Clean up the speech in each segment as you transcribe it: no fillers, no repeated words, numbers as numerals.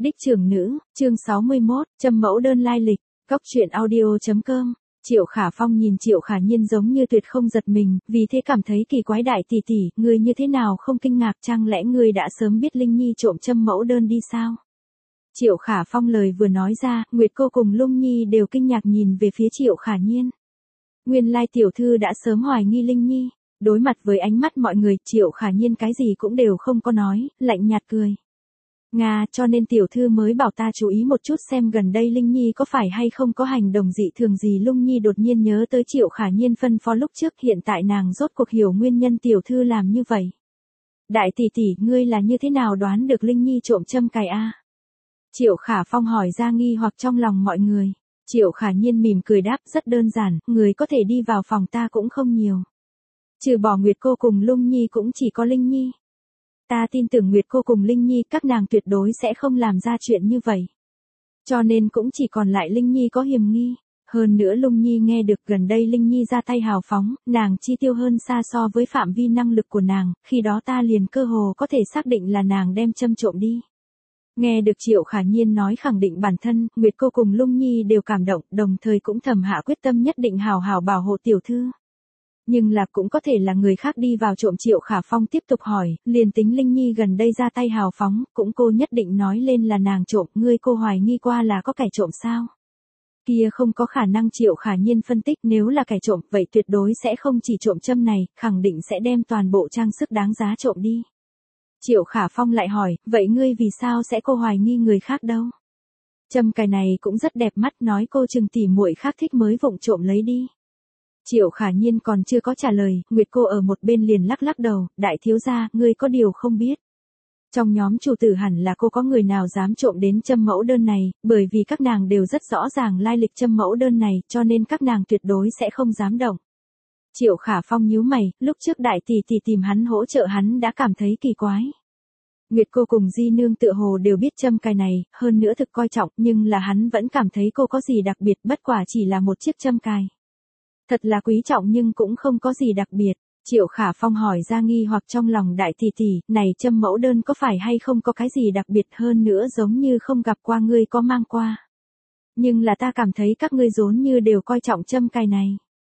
Đích trưởng nữ, chương 61, châm mẫu đơn lai lịch, Cóc truyện audio.com. Triệu Khả Phong nhìn Triệu Khả Nhiên giống như tuyệt không giật mình, vì thế cảm thấy kỳ quái. Đại tỷ tỷ, người như thế nào không kinh ngạc, chẳng lẽ người đã sớm biết Linh Nhi trộm châm mẫu đơn đi sao? Triệu Khả Phong lời vừa nói ra, Nguyệt cô cùng Lung Nhi đều kinh ngạc nhìn về phía Triệu Khả Nhiên. Nguyên lai tiểu thư đã sớm hoài nghi Linh Nhi. Đối mặt với ánh mắt mọi người, Triệu Khả Nhiên cái gì cũng đều không có nói, lạnh nhạt cười. Nga, cho nên tiểu thư mới bảo ta chú ý một chút xem gần đây Linh Nhi có phải hay không có hành động dị thường gì. Lung Nhi đột nhiên nhớ tới Triệu Khả Nhiên phân phó lúc trước, hiện tại nàng rốt cuộc hiểu nguyên nhân tiểu thư làm như vậy. Đại tỷ tỷ, ngươi là như thế nào đoán được Linh Nhi trộm châm cài a? Triệu Khả Phong hỏi ra nghi hoặc trong lòng mọi người. Triệu Khả Nhiên mỉm cười đáp, rất đơn giản, người có thể đi vào phòng ta cũng không nhiều. Trừ bỏ Nguyệt cô cùng Lung Nhi cũng chỉ có Linh Nhi. Ta tin tưởng Nguyệt cô cùng Linh Nhi các nàng tuyệt đối sẽ không làm ra chuyện như vậy. Cho nên cũng chỉ còn lại Linh Nhi có hiểm nghi. Hơn nữa Lung Nhi nghe được gần đây Linh Nhi ra tay hào phóng, nàng chi tiêu hơn xa so với phạm vi năng lực của nàng, khi đó ta liền cơ hồ có thể xác định là nàng đem châm trộm đi. Nghe được Triệu Khả Nhiên nói khẳng định bản thân, Nguyệt cô cùng Lung Nhi đều cảm động, đồng thời cũng thầm hạ quyết tâm nhất định hào hào bảo hộ tiểu thư. Nhưng là cũng có thể là người khác đi vào trộm. Triệu Khả Phong tiếp tục hỏi, liền tính Linh Nhi gần đây ra tay hào phóng, cũng cô nhất định nói lên là nàng trộm, ngươi cô hoài nghi qua là có kẻ trộm sao? Kia không có khả năng. Triệu Khả Nhiên phân tích, nếu là kẻ trộm, vậy tuyệt đối sẽ không chỉ trộm châm này, khẳng định sẽ đem toàn bộ trang sức đáng giá trộm đi. Triệu Khả Phong lại hỏi, vậy ngươi vì sao sẽ cô hoài nghi người khác đâu? Châm cài này cũng rất đẹp mắt, nói cô chừng tỉ muội khác thích mới vụng trộm lấy đi. Triệu Khả Nhiên còn chưa có trả lời, Nguyệt cô ở một bên liền lắc lắc đầu, đại thiếu gia, ngươi có điều không biết. Trong nhóm chủ tử hẳn là cô có người nào dám trộm đến châm mẫu đơn này, bởi vì các nàng đều rất rõ ràng lai lịch châm mẫu đơn này, cho nên các nàng tuyệt đối sẽ không dám động. Triệu Khả Phong nhíu mày, lúc trước đại tỷ tỷ tìm hắn hỗ trợ hắn đã cảm thấy kỳ quái. Nguyệt cô cùng Di Nương tựa hồ đều biết châm cài này, hơn nữa thực coi trọng, nhưng là hắn vẫn cảm thấy cô có gì đặc biệt, bất quả chỉ là một chiếc châm cài. Thật là quý trọng nhưng cũng không có gì đặc biệt. Triệu Khả Phong hỏi ra nghi hoặc trong lòng, đại tỷ tỷ, này châm mẫu đơn có phải hay không có cái gì đặc biệt, hơn nữa giống như không gặp qua, ngươi có mang qua. Nhưng là ta cảm thấy các ngươi giống như đều coi trọng châm cài này.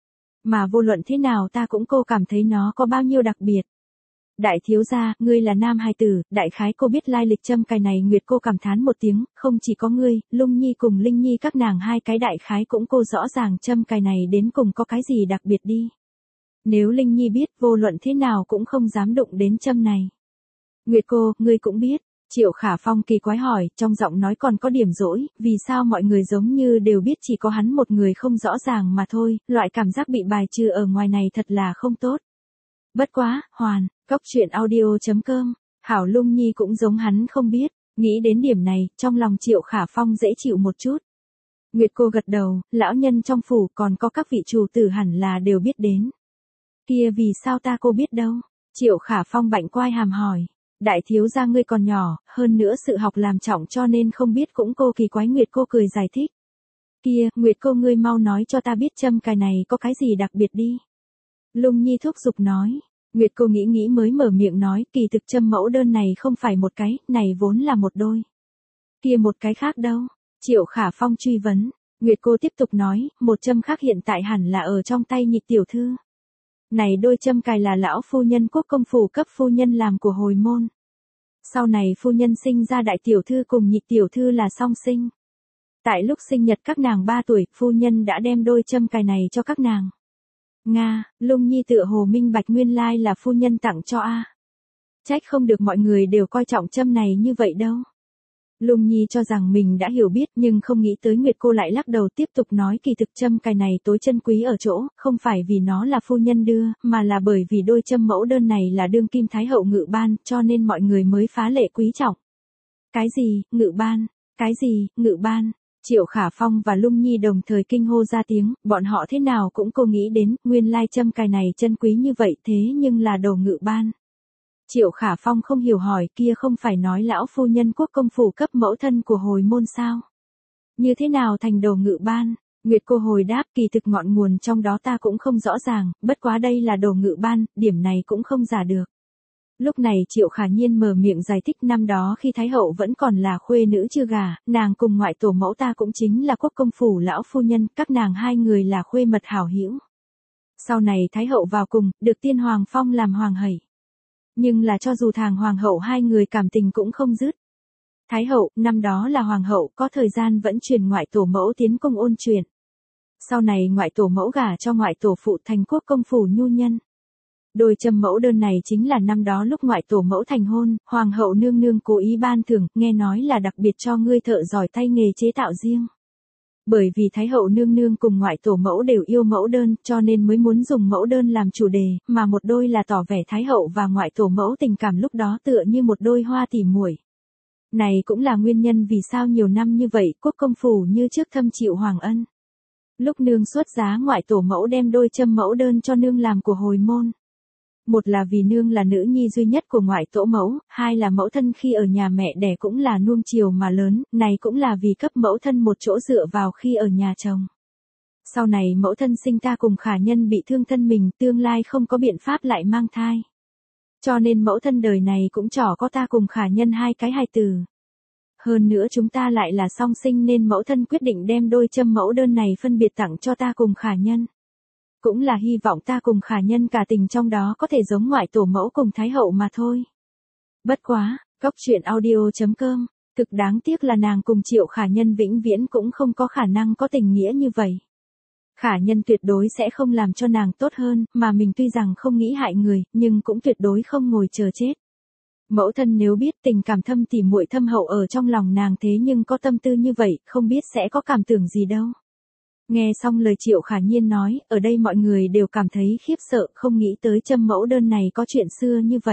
Mà vô luận thế nào ta cũng cô cảm thấy nó có bao nhiêu đặc biệt. Đại thiếu gia, ngươi là nam hài tử, đại khái cô biết lai lịch châm cài này. Nguyệt cô cảm thán một tiếng, không chỉ có ngươi, Lung Nhi cùng Linh Nhi các nàng hai cái đại khái cũng cô rõ ràng châm cài này đến cùng có cái gì đặc biệt đi. Nếu Linh Nhi biết, vô luận thế nào cũng không dám đụng đến châm này. Nguyệt cô, ngươi cũng biết. Triệu Khả Phong kỳ quái hỏi, trong giọng nói còn có điểm dỗi, vì sao mọi người giống như đều biết chỉ có hắn một người không rõ ràng mà thôi, loại cảm giác bị bài trừ ở ngoài này thật là không tốt. Bất quá, Cóc truyện audio.com, hảo Lung Nhi cũng giống hắn không biết, nghĩ đến điểm này, trong lòng Triệu Khả Phong dễ chịu một chút. Nguyệt cô gật đầu, lão nhân trong phủ còn có các vị chủ tử hẳn là đều biết đến. Kia vì sao ta cô biết đâu? Triệu Khả Phong bạnh quai hàm hỏi. Đại thiếu gia ngươi còn nhỏ, hơn nữa sự học làm trọng cho nên không biết cũng cô kỳ quái. Nguyệt cô cười giải thích. Kia, Nguyệt cô ngươi mau nói cho ta biết châm cài này có cái gì đặc biệt đi. Lung Nhi thúc giục nói. Nguyệt cô nghĩ nghĩ mới mở miệng nói, kỳ thực châm mẫu đơn này không phải một cái, này vốn là một đôi. Kia một cái khác đâu? Triệu Khả Phong truy vấn. Nguyệt cô tiếp tục nói, một châm khác hiện tại hẳn là ở trong tay Nhị tiểu thư. Này đôi châm cài là lão phu nhân Quốc công phủ cấp phu nhân làm của hồi môn. Sau này phu nhân sinh ra đại tiểu thư cùng Nhị tiểu thư là song sinh. Tại lúc sinh nhật các nàng 3 tuổi, phu nhân đã đem đôi châm cài này cho các nàng. Nga, Lung Nhi tựa hồ minh bạch nguyên lai là phu nhân tặng cho a. Trách không được mọi người đều coi trọng châm này như vậy đâu. Lung Nhi cho rằng mình đã hiểu biết nhưng không nghĩ tới Nguyệt cô lại lắc đầu tiếp tục nói, kỳ thực châm cài này tối chân quý ở chỗ, không phải vì nó là phu nhân đưa, mà là bởi vì đôi châm mẫu đơn này là đương kim thái hậu ngự ban, cho nên mọi người mới phá lệ quý trọng. Cái gì, ngự ban? Cái gì, ngự ban? Triệu Khả Phong và Lung Nhi đồng thời kinh hô ra tiếng, bọn họ thế nào cũng cô nghĩ đến, nguyên lai châm cài này chân quý như vậy thế nhưng là đồ ngự ban. Triệu Khả Phong không hiểu hỏi, kia không phải nói lão phu nhân Quốc công phủ cấp mẫu thân của hồi môn sao? Như thế nào thành đồ ngự ban? Nguyệt cô hồi đáp, kỳ thực ngọn nguồn trong đó ta cũng không rõ ràng, bất quá đây là đồ ngự ban, điểm này cũng không giả được. Lúc này Triệu Khả Nhiên mở miệng giải thích năm đó khi Thái hậu vẫn còn là khuê nữ chưa gả, nàng cùng ngoại tổ mẫu ta cũng chính là quốc công phủ lão phu nhân, các nàng hai người là khuê mật hảo hữu. Sau này Thái hậu vào cùng, được tiên hoàng phong làm hoàng hậu. Nhưng là cho dù thàng hoàng hậu hai người cảm tình cũng không dứt. Thái hậu, năm đó là hoàng hậu, có thời gian vẫn truyền ngoại tổ mẫu tiến cung ôn chuyện. Sau này ngoại tổ mẫu gả cho ngoại tổ phụ thành quốc công phủ nhu nhân. Đôi châm mẫu đơn này chính là năm đó lúc ngoại tổ mẫu thành hôn, hoàng hậu nương nương cố ý ban thưởng, nghe nói là đặc biệt cho ngươi thợ giỏi tay nghề chế tạo riêng. Bởi vì Thái hậu nương nương cùng ngoại tổ mẫu đều yêu mẫu đơn, cho nên mới muốn dùng mẫu đơn làm chủ đề, mà một đôi là tỏ vẻ Thái hậu và ngoại tổ mẫu tình cảm lúc đó tựa như một đôi hoa tỉ muội. Này cũng là nguyên nhân vì sao nhiều năm như vậy quốc công phủ như trước thâm chịu hoàng ân. Lúc nương xuất giá ngoại tổ mẫu đem đôi châm mẫu đơn cho nương làm của hồi môn. Một là vì nương là nữ nhi duy nhất của ngoại tổ mẫu, hai là mẫu thân khi ở nhà mẹ đẻ cũng là nuông chiều mà lớn, này cũng là vì cấp mẫu thân một chỗ dựa vào khi ở nhà chồng. Sau này mẫu thân sinh ta cùng Khả Nhân bị thương thân mình, tương lai không có biện pháp lại mang thai. Cho nên mẫu thân đời này cũng trỏ có ta cùng Khả Nhân hai cái hài tử. Hơn nữa chúng ta lại là song sinh nên mẫu thân quyết định đem đôi châm mẫu đơn này phân biệt tặng cho ta cùng Khả Nhân. Cũng là hy vọng ta cùng Khả Nhân cả tình trong đó có thể giống ngoại tổ mẫu cùng Thái hậu mà thôi. Bất quá, Cóc Truyện Audio.com, thực đáng tiếc là nàng cùng Triệu Khả Nhân vĩnh viễn cũng không có khả năng có tình nghĩa như vậy. Khả Nhân tuyệt đối sẽ không làm cho nàng tốt hơn, mà mình tuy rằng không nghĩ hại người, nhưng cũng tuyệt đối không ngồi chờ chết. Mẫu thân nếu biết tình cảm thâm tỉ muội thâm hậu ở trong lòng nàng thế nhưng có tâm tư như vậy, không biết sẽ có cảm tưởng gì đâu. Nghe xong lời Triệu Khả Nhiên nói, ở đây mọi người đều cảm thấy khiếp sợ, không nghĩ tới châm mẫu đơn này có chuyện xưa như vậy.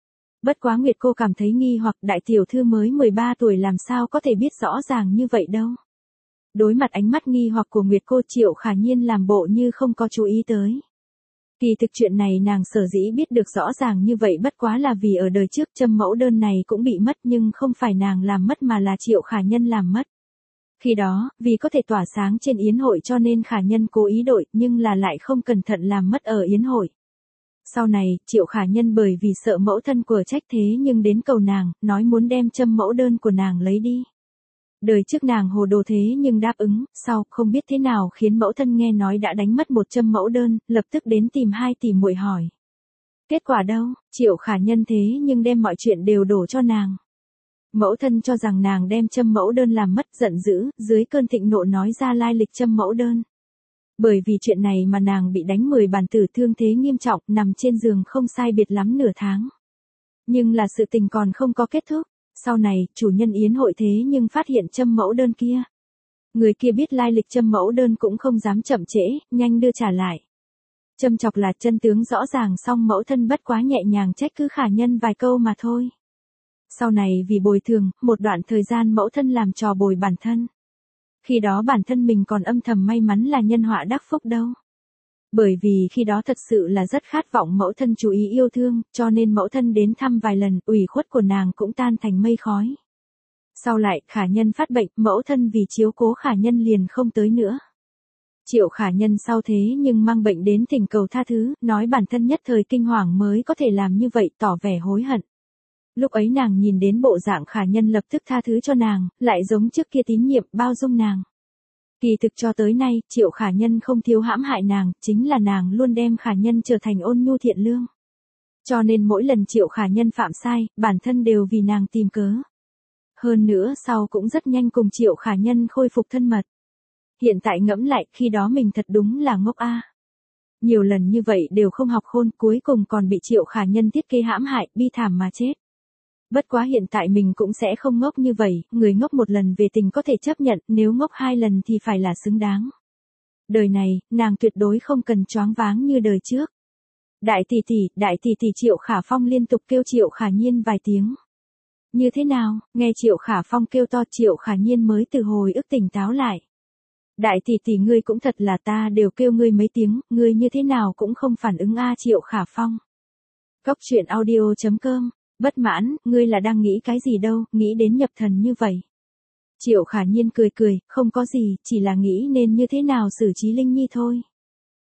Bất quá Nguyệt cô cảm thấy nghi hoặc đại tiểu thư mới 13 tuổi làm sao có thể biết rõ ràng như vậy đâu. Đối mặt ánh mắt nghi hoặc của Nguyệt cô, Triệu Khả Nhiên làm bộ như không có chú ý tới. Kỳ thực chuyện này nàng sở dĩ biết được rõ ràng như vậy bất quá là vì ở đời trước châm mẫu đơn này cũng bị mất nhưng không phải nàng làm mất mà là Triệu Khả Nhân làm mất. Khi đó, vì có thể tỏa sáng trên yến hội cho nên Khả Nhân cố ý đổi nhưng là lại không cẩn thận làm mất ở yến hội. Sau này, Triệu Khả Nhân bởi vì sợ mẫu thân của trách thế nhưng đến cầu nàng, nói muốn đem châm mẫu đơn của nàng lấy đi. Đời trước nàng hồ đồ thế nhưng đáp ứng, sau không biết thế nào khiến mẫu thân nghe nói đã đánh mất một châm mẫu đơn, lập tức đến tìm hai tỷ muội hỏi. Kết quả đâu, Triệu Khả Nhân thế nhưng đem mọi chuyện đều đổ cho nàng. Mẫu thân cho rằng nàng đem châm mẫu đơn làm mất, giận dữ, dưới cơn thịnh nộ nói ra lai lịch châm mẫu đơn. Bởi vì chuyện này mà nàng bị đánh 10 bàn tử, thương thế nghiêm trọng, nằm trên giường không sai biệt lắm nửa tháng. Nhưng là sự tình còn không có kết thúc. Sau này, chủ nhân yến hội thế nhưng phát hiện châm mẫu đơn kia. Người kia biết lai lịch châm mẫu đơn cũng không dám chậm trễ, nhanh đưa trả lại. Châm chọc là chân tướng rõ ràng, song mẫu thân bất quá nhẹ nhàng trách cứ Khả Nhân vài câu mà thôi. Sau này vì bồi thường, một đoạn thời gian mẫu thân làm trò bồi bản thân. Khi đó bản thân mình còn âm thầm may mắn là nhân họa đắc phúc đâu. Bởi vì khi đó thật sự là rất khát vọng mẫu thân chú ý yêu thương, cho nên mẫu thân đến thăm vài lần, ủy khuất của nàng cũng tan thành mây khói. Sau lại, Khả Nhân phát bệnh, mẫu thân vì chiếu cố Khả Nhân liền không tới nữa. Triệu Khả Nhân sau thế nhưng mang bệnh đến thỉnh cầu tha thứ, nói bản thân nhất thời kinh hoàng mới có thể làm như vậy, tỏ vẻ hối hận. Lúc ấy nàng nhìn đến bộ dạng Khả Nhân lập tức tha thứ cho nàng, lại giống trước kia tín nhiệm, bao dung nàng. Kỳ thực cho tới nay, Triệu Khả Nhân không thiếu hãm hại nàng, chính là nàng luôn đem Khả Nhân trở thành ôn nhu thiện lương. Cho nên mỗi lần Triệu Khả Nhân phạm sai, bản thân đều vì nàng tìm cớ. Hơn nữa sau cũng rất nhanh cùng Triệu Khả Nhân khôi phục thân mật. Hiện tại ngẫm lại, khi đó mình thật đúng là ngốc a. Nhiều lần như vậy đều không học khôn, cuối cùng còn bị Triệu Khả Nhân thiết kế hãm hại, bi thảm mà chết. Bất quá hiện tại mình cũng sẽ không ngốc như vậy, người ngốc một lần về tình có thể chấp nhận, nếu ngốc 2 lần thì phải là xứng đáng. Đời này, nàng tuyệt đối không cần choáng váng như đời trước. Đại tỷ tỷ Triệu Khả Phong liên tục kêu Triệu Khả Nhiên vài tiếng. Như thế nào, nghe Triệu Khả Phong kêu to, Triệu Khả Nhiên mới từ hồi ức tỉnh táo lại. Đại tỷ tỷ ngươi cũng thật là, ta đều kêu ngươi mấy tiếng, ngươi như thế nào cũng không phản ứng a. Triệu Khả Phong. Cóc Truyện Audio.com. Bất mãn, ngươi là đang nghĩ cái gì đâu, nghĩ đến nhập thần như vậy. Triệu Khả Nhiên cười cười, không có gì, chỉ là nghĩ nên như thế nào xử trí Linh Nhi thôi.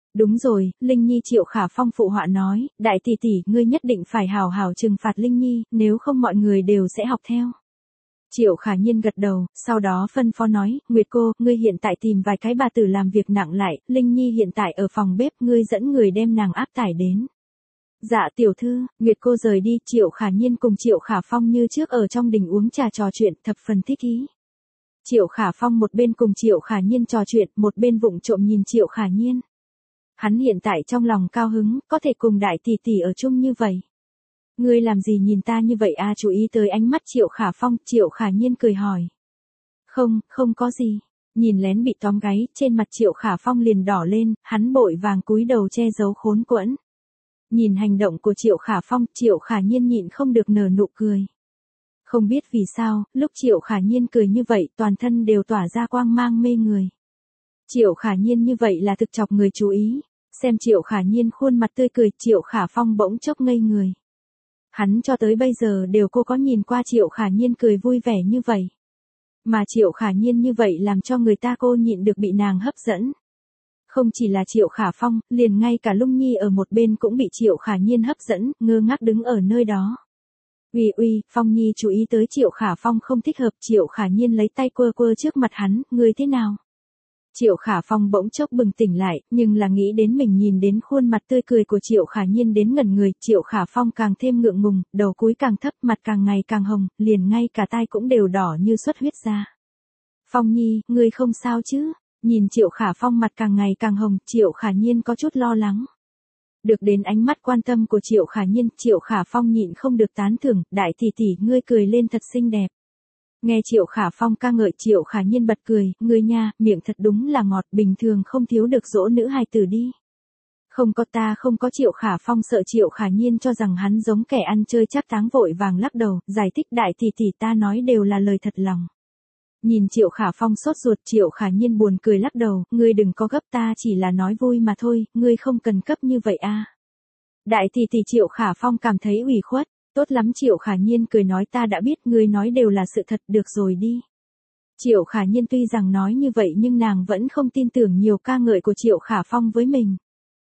Đúng rồi, Linh Nhi. Triệu Khả Phong phụ họa nói, đại tỷ tỷ, ngươi nhất định phải hào hào trừng phạt Linh Nhi, nếu không mọi người đều sẽ học theo. Triệu Khả Nhiên gật đầu, sau đó phân phó nói, Nguyệt cô, ngươi hiện tại tìm vài cái bà tử làm việc nặng lại, Linh Nhi hiện tại ở phòng bếp, ngươi dẫn người đem nàng áp tải đến. Dạ tiểu thư. Nguyệt cô rời đi, Triệu Khả Nhiên cùng Triệu Khả Phong như trước ở trong đình uống trà trò chuyện, thập phần thích ý. Triệu Khả Phong một bên cùng Triệu Khả Nhiên trò chuyện, một bên vụng trộm nhìn Triệu Khả Nhiên. Hắn hiện tại trong lòng cao hứng, có thể cùng đại tỷ tỷ ở chung như vậy. Ngươi làm gì nhìn ta như vậy à? Chú ý tới ánh mắt Triệu Khả Phong, Triệu Khả Nhiên cười hỏi. Không, không có gì. Nhìn lén bị tóm gáy, trên mặt Triệu Khả Phong liền đỏ lên, hắn vội vàng cúi đầu che giấu khốn quẫn. Nhìn hành động của Triệu Khả Phong, Triệu Khả Nhiên nhịn không được nở nụ cười. Không biết vì sao, lúc Triệu Khả Nhiên cười như vậy, toàn thân đều tỏa ra quang mang mê người. Triệu Khả Nhiên như vậy là thực chọc người chú ý. Xem Triệu Khả Nhiên khuôn mặt tươi cười, Triệu Khả Phong bỗng chốc ngây người. Hắn cho tới bây giờ đều cô có nhìn qua Triệu Khả Nhiên cười vui vẻ như vậy. Mà Triệu Khả Nhiên như vậy làm cho người ta cô nhịn được bị nàng hấp dẫn. Không chỉ là Triệu Khả Phong, liền ngay cả Lung Nhi ở một bên cũng bị Triệu Khả Nhiên hấp dẫn, ngơ ngác đứng ở nơi đó. Uy, Phong Nhi. Chú ý tới Triệu Khả Phong không thích hợp, Triệu Khả Nhiên lấy tay quơ quơ trước mặt hắn, ngươi thế nào? Triệu Khả Phong bỗng chốc bừng tỉnh lại, nhưng là nghĩ đến mình nhìn đến khuôn mặt tươi cười của Triệu Khả Nhiên đến ngẩn người, Triệu Khả Phong càng thêm ngượng ngùng, đầu cúi càng thấp, mặt càng ngày càng hồng, liền ngay cả tai cũng đều đỏ như xuất huyết ra. Phong Nhi, ngươi không sao chứ? Nhìn Triệu Khả Phong mặt càng ngày càng hồng, Triệu Khả Nhiên có chút lo lắng. Được đến ánh mắt quan tâm của Triệu Khả Nhiên, Triệu Khả Phong nhịn không được tán thưởng, đại tỷ tỷ, ngươi cười lên thật xinh đẹp. Nghe Triệu Khả Phong ca ngợi, Triệu Khả Nhiên bật cười, ngươi nha, miệng thật đúng là ngọt, bình thường không thiếu được dỗ nữ hài tử đi. Không có, ta không có. Triệu Khả Phong sợ Triệu Khả Nhiên cho rằng hắn giống kẻ ăn chơi chắc táng, vội vàng lắc đầu, giải thích, đại tỷ tỷ, ta nói đều là lời thật lòng. Nhìn Triệu Khả Phong sốt ruột, Triệu Khả Nhiên buồn cười lắc đầu, ngươi đừng có gấp, ta chỉ là nói vui mà thôi, ngươi không cần cấp như vậy a. Đại tỷ tỷ. Triệu Khả Phong cảm thấy ủy khuất. Tốt lắm. Triệu Khả Nhiên cười nói, ta đã biết, ngươi nói đều là sự thật, được rồi đi. Triệu Khả Nhiên tuy rằng nói như vậy nhưng nàng vẫn không tin tưởng nhiều ca ngợi của Triệu Khả Phong với mình.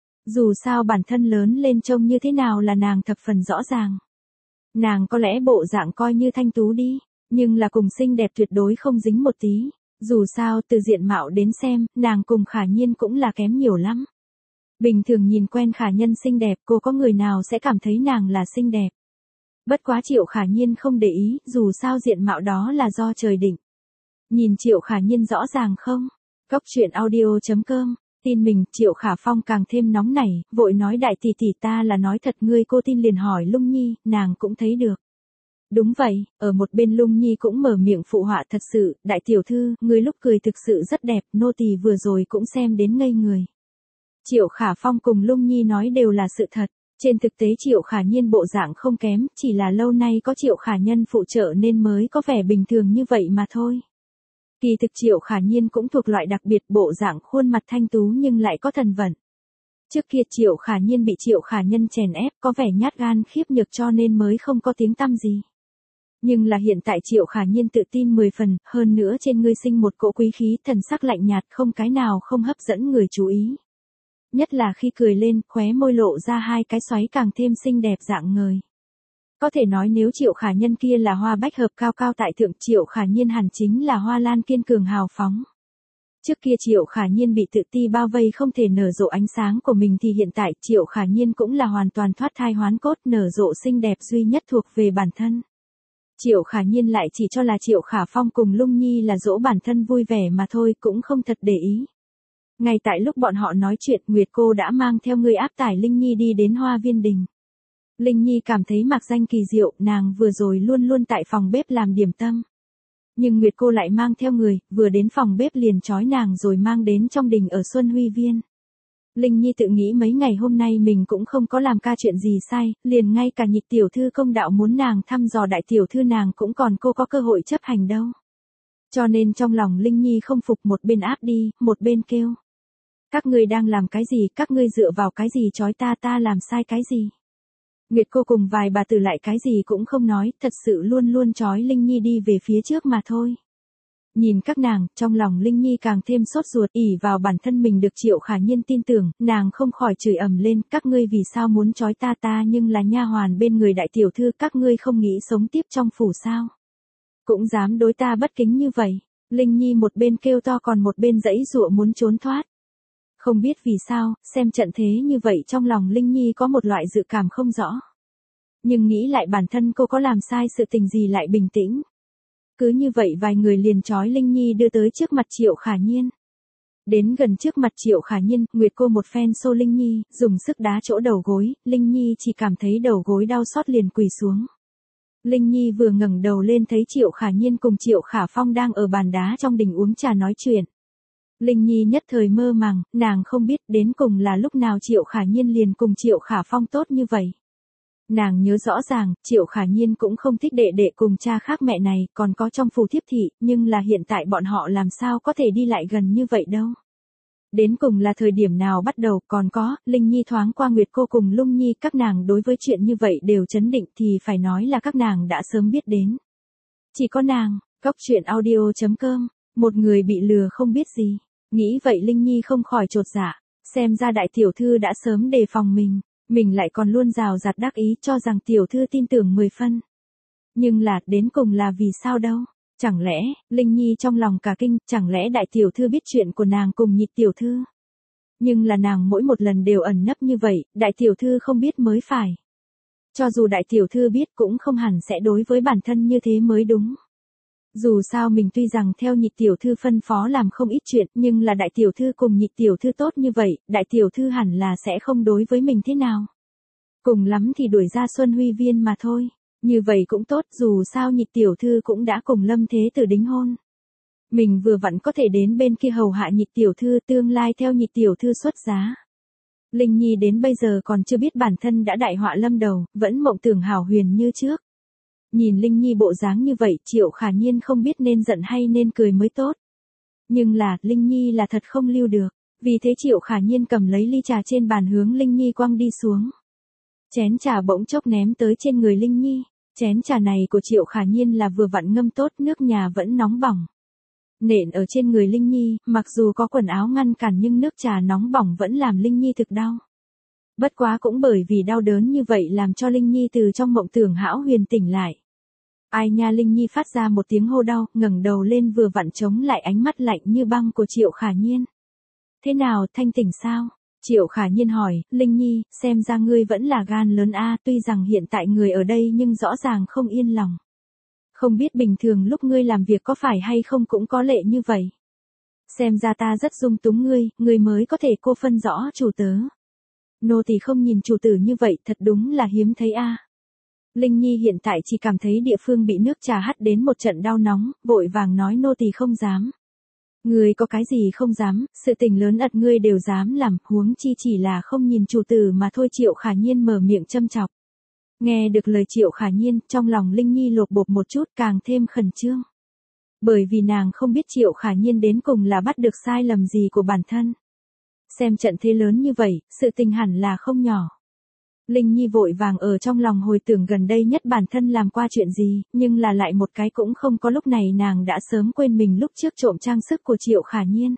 Dù sao bản thân lớn lên trông như thế nào là nàng thập phần rõ ràng. Nàng có lẽ bộ dạng coi như thanh tú đi, nhưng là cùng xinh đẹp tuyệt đối không dính một tí. Dù sao từ diện mạo đến xem, nàng cùng Khả Nhiên cũng là kém nhiều lắm. Bình thường nhìn quen Khả Nhân xinh đẹp, cô có người nào sẽ cảm thấy nàng là xinh đẹp. Bất quá Triệu Khả Nhiên không để ý, dù sao diện mạo đó là do trời định. Nhìn Triệu Khả Nhiên rõ ràng không? Cốc truyện audio.com. Tin mình, Triệu Khả Phong càng thêm nóng nảy, vội nói, đại tỷ tỷ, ta là nói thật, ngươi cô tin liền hỏi Lung Nhi, nàng cũng thấy được. Đúng vậy. Ở một bên Lung Nhi cũng mở miệng phụ họa, thật sự, đại tiểu thư, ngươi lúc cười thực sự rất đẹp, nô tỳ vừa rồi cũng xem đến ngây người. Triệu Khả Phong cùng Lung Nhi nói đều là sự thật. Trên thực tế Triệu Khả Nhiên bộ dạng không kém, chỉ là lâu nay có Triệu Khả Nhân phụ trợ nên mới có vẻ bình thường như vậy mà thôi. Kỳ thực Triệu Khả Nhiên cũng thuộc loại đặc biệt, bộ dạng khuôn mặt thanh tú nhưng lại có thần vận. Trước kia Triệu Khả Nhiên bị Triệu Khả Nhân chèn ép, có vẻ nhát gan khiếp nhược cho nên mới không có tiếng tăm gì. Nhưng là hiện tại Triệu Khả Nhiên tự tin 10 phần, hơn nữa trên người sinh một cỗ quý khí, thần sắc lạnh nhạt, không cái nào không hấp dẫn người chú ý. Nhất là khi cười lên, khóe môi lộ ra hai cái xoáy càng thêm xinh đẹp dạng ngời. Có thể nói nếu Triệu Khả Nhân kia là hoa bách hợp cao cao tại thượng, Triệu Khả Nhiên hẳn chính là hoa lan kiên cường hào phóng. Trước kia Triệu Khả Nhiên bị tự ti bao vây không thể nở rộ ánh sáng của mình thì hiện tại Triệu Khả Nhiên cũng là hoàn toàn thoát thai hoán cốt, nở rộ xinh đẹp duy nhất thuộc về bản thân. Triệu Khả Nhiên lại chỉ cho là Triệu Khả Phong cùng Lung Nhi là dỗ bản thân vui vẻ mà thôi, cũng không thật để ý. Ngay tại lúc bọn họ nói chuyện, Nguyệt cô đã mang theo người áp tải Linh Nhi đi đến Hoa Viên Đình. Linh Nhi cảm thấy mạc danh kỳ diệu, nàng vừa rồi luôn luôn tại phòng bếp làm điểm tâm. Nhưng Nguyệt cô lại mang theo người, vừa đến phòng bếp liền trói nàng rồi mang đến trong đình ở Xuân Huy Viên. Linh Nhi tự nghĩ mấy ngày hôm nay mình cũng không có làm ca chuyện gì sai, liền ngay cả Nhị tiểu thư công đạo muốn nàng thăm dò đại tiểu thư nàng cũng còn cô có cơ hội chấp hành đâu. Cho nên trong lòng Linh Nhi không phục, một bên áp đi, một bên kêu. Các ngươi đang làm cái gì, các ngươi dựa vào cái gì trói ta, ta làm sai cái gì? Nguyệt cô cùng vài bà tử lại cái gì cũng không nói, thật sự luôn luôn trói Linh Nhi đi về phía trước mà thôi. Nhìn các nàng, trong lòng Linh Nhi càng thêm sốt ruột, ỷ vào bản thân mình được Triệu Khả Nhiên tin tưởng, nàng không khỏi chửi ầm lên, các ngươi vì sao muốn trói ta nhưng là nha hoàn bên người đại tiểu thư, các ngươi không nghĩ sống tiếp trong phủ sao? Cũng dám đối ta bất kính như vậy. Linh Nhi một bên kêu to còn một bên giãy giụa muốn trốn thoát. Không biết vì sao, xem trận thế như vậy trong lòng Linh Nhi có một loại dự cảm không rõ. Nhưng nghĩ lại bản thân cô có làm sai sự tình gì lại bình tĩnh. Cứ như vậy vài người liền trói Linh Nhi đưa tới trước mặt Triệu Khả Nhiên. Đến gần trước mặt Triệu Khả Nhiên, Nguyệt cô một phen xô Linh Nhi, dùng sức đá chỗ đầu gối, Linh Nhi chỉ cảm thấy đầu gối đau xót liền quỳ xuống. Linh Nhi vừa ngẩng đầu lên thấy Triệu Khả Nhiên cùng Triệu Khả Phong đang ở bàn đá trong đình uống trà nói chuyện. Linh Nhi nhất thời mơ màng, nàng không biết đến cùng là lúc nào Triệu Khả Nhiên liền cùng Triệu Khả Phong tốt như vậy. Nàng nhớ rõ ràng, Triệu Khả Nhiên cũng không thích đệ đệ cùng cha khác mẹ này, còn có trong phủ thiếp thị, nhưng là hiện tại bọn họ làm sao có thể đi lại gần như vậy đâu. Đến cùng là thời điểm nào bắt đầu, còn có, Linh Nhi thoáng qua Nguyệt cô cùng Lung Nhi, các nàng đối với chuyện như vậy đều chấn định thì phải nói là các nàng đã sớm biết đến. Chỉ có nàng, Cóc Truyện Audio.com, một người bị lừa không biết gì. Nghĩ vậy Linh Nhi không khỏi chột dạ, xem ra đại tiểu thư đã sớm đề phòng mình lại còn luôn rào rạt đắc ý cho rằng tiểu thư tin tưởng 10 phân. Nhưng là, đến cùng là vì sao đâu? Chẳng lẽ, Linh Nhi trong lòng cả kinh, chẳng lẽ đại tiểu thư biết chuyện của nàng cùng nhị tiểu thư? Nhưng là nàng mỗi một lần đều ẩn nấp như vậy, đại tiểu thư không biết mới phải. Cho dù đại tiểu thư biết cũng không hẳn sẽ đối với bản thân như thế mới đúng. Dù sao mình tuy rằng theo nhị tiểu thư phân phó làm không ít chuyện, nhưng là đại tiểu thư cùng nhị tiểu thư tốt như vậy, đại tiểu thư hẳn là sẽ không đối với mình thế nào. Cùng lắm thì đuổi ra Xuân Huy Viên mà thôi. Như vậy cũng tốt, dù sao nhị tiểu thư cũng đã cùng Lâm Thế Tử đính hôn. Mình vừa vặn có thể đến bên kia hầu hạ nhị tiểu thư, tương lai theo nhị tiểu thư xuất giá. Linh Nhi đến bây giờ còn chưa biết bản thân đã đại họa lâm đầu, vẫn mộng tưởng hảo huyền như trước. Nhìn Linh Nhi bộ dáng như vậy, Triệu Khả Nhiên không biết nên giận hay nên cười mới tốt. Nhưng là, Linh Nhi là thật không lưu được. Vì thế Triệu Khả Nhiên cầm lấy ly trà trên bàn hướng Linh Nhi quăng đi xuống. Chén trà bỗng chốc ném tới trên người Linh Nhi. Chén trà này của Triệu Khả Nhiên là vừa vặn ngâm tốt, nước nhà vẫn nóng bỏng. Nện ở trên người Linh Nhi, mặc dù có quần áo ngăn cản nhưng nước trà nóng bỏng vẫn làm Linh Nhi thực đau. Bất quá cũng bởi vì đau đớn như vậy làm cho Linh Nhi từ trong mộng tưởng hão huyền tỉnh lại. Ai nha, Linh Nhi phát ra một tiếng hô đau, ngẩng đầu lên vừa vặn chống lại ánh mắt lạnh như băng của Triệu Khả Nhiên. Thế nào, thanh tỉnh sao? Triệu Khả Nhiên hỏi, Linh Nhi, xem ra ngươi vẫn là gan lớn a, tuy rằng hiện tại người ở đây nhưng rõ ràng không yên lòng. Không biết bình thường lúc ngươi làm việc có phải hay không cũng có lệ như vậy. Xem ra ta rất dung túng ngươi mới có thể cô phân rõ chủ tớ. Nô tỳ không nhìn chủ tử như vậy, thật đúng là hiếm thấy a. Linh Nhi hiện tại chỉ cảm thấy địa phương bị nước trà hắt đến một trận đau nóng, vội vàng nói nô tỳ không dám. Ngươi có cái gì không dám, sự tình lớn ật ngươi đều dám làm, huống chi chỉ là không nhìn chủ tử mà thôi. Triệu Khả Nhiên mở miệng châm chọc. Nghe được lời Triệu Khả Nhiên, trong lòng Linh Nhi lột bột một chút, càng thêm khẩn trương. Bởi vì nàng không biết Triệu Khả Nhiên đến cùng là bắt được sai lầm gì của bản thân. Xem trận thế lớn như vậy, sự tình hẳn là không nhỏ. Linh Nhi vội vàng ở trong lòng hồi tưởng gần đây nhất bản thân làm qua chuyện gì, nhưng là lại một cái cũng không có, lúc này nàng đã sớm quên mình lúc trước trộm trang sức của Triệu Khả Nhiên.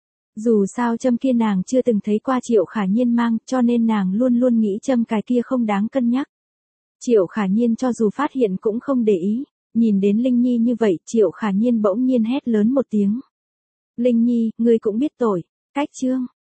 Dù sao châm kia nàng chưa từng thấy qua Triệu Khả Nhiên mang, cho nên nàng luôn luôn nghĩ châm cái kia không đáng cân nhắc. Triệu Khả Nhiên cho dù phát hiện cũng không để ý, nhìn đến Linh Nhi như vậy, Triệu Khả Nhiên bỗng nhiên hét lớn một tiếng. Linh Nhi, ngươi cũng biết tội, cách chương.